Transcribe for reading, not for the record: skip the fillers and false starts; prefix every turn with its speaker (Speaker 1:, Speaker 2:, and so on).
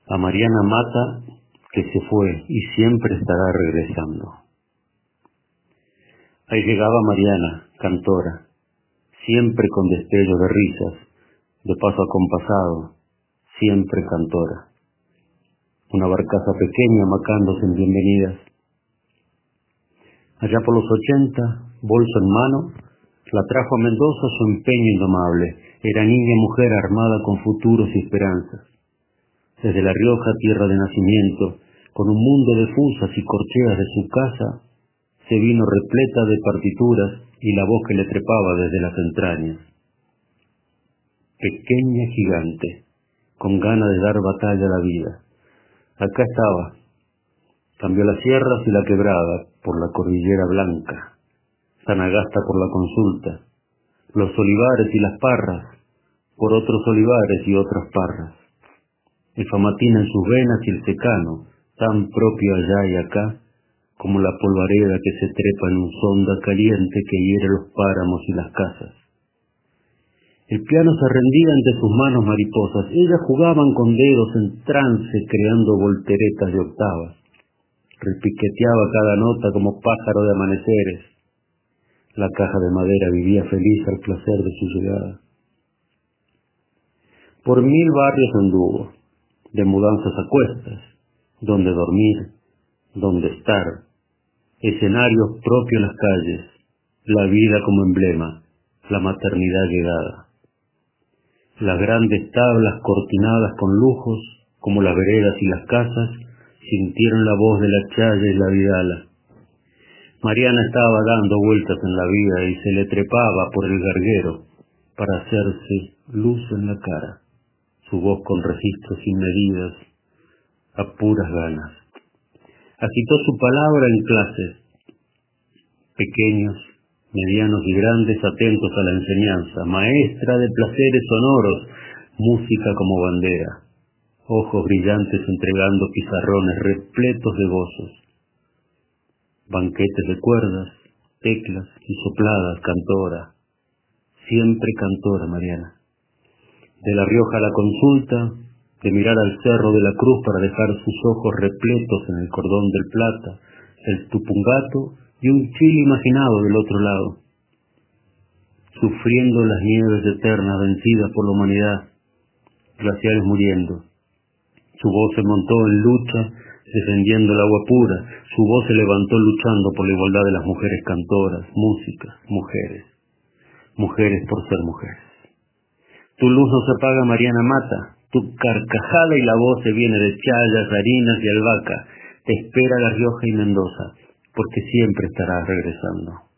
Speaker 1: A Mariana Mata, que se fue y siempre estará regresando. Ahí llegaba Mariana, cantora, siempre con destello de risas, de paso acompasado, siempre cantora. Una barcaza pequeña macándose en bienvenidas. Allá por los 80, bolso en mano, la trajo a Mendoza su empeño indomable. Era niña mujer armada con futuros y esperanzas. Desde La Rioja, tierra de nacimiento, con un mundo de fusas y corcheas de su casa, se vino repleta de partituras y la voz que le trepaba desde las entrañas. Pequeña gigante, con ganas de dar batalla a la vida. Acá estaba. Cambió las sierras y la quebrada por la cordillera blanca, Sanagasta por la Consulta, los olivares y las parras por otros olivares y otras parras, el Famatina en sus venas y el secano, tan propio allá y acá, como la polvareda que se trepa en un sonda caliente que hiere los páramos y las casas. El piano se rendía ante sus manos mariposas, ellas jugaban con dedos en trance creando volteretas de octavas. Repiqueteaba cada nota como pájaro de amaneceres. La caja de madera vivía feliz al placer de su llegada. Por 1000 barrios anduvo, de mudanzas a cuestas, donde dormir, donde estar, escenarios propios en las calles, la vida como emblema, la maternidad llegada. Las grandes tablas cortinadas con lujos, como las veredas y las casas, sintieron la voz de la chaya y la vidala. Mariana estaba dando vueltas en la vida y se le trepaba por el garguero para hacerse luz en la cara, su voz con registros sin medidas, a puras ganas. Agitó su palabra en clases, pequeños, medianos y grandes atentos a la enseñanza, maestra de placeres sonoros, música como bandera, ojos brillantes entregando pizarrones repletos de gozos, banquetes de cuerdas, teclas y sopladas, cantora, siempre cantora Mariana. De La Rioja a la Consulta, de mirar al Cerro de la Cruz para dejar sus ojos repletos en el Cordón del Plata, el Tupungato y un Chile imaginado del otro lado, sufriendo las nieves eternas vencidas por la humanidad, glaciares muriendo. Su voz se montó en lucha defendiendo el agua pura, su voz se levantó luchando por la igualdad de las mujeres cantoras, músicas, mujeres, mujeres por ser mujeres. Tu luz no se apaga, Mariana Mata, tu carcajada y la voz se viene de Chayas, Harinas y Albahaca, te espera La Rioja y Mendoza, porque siempre estarás regresando.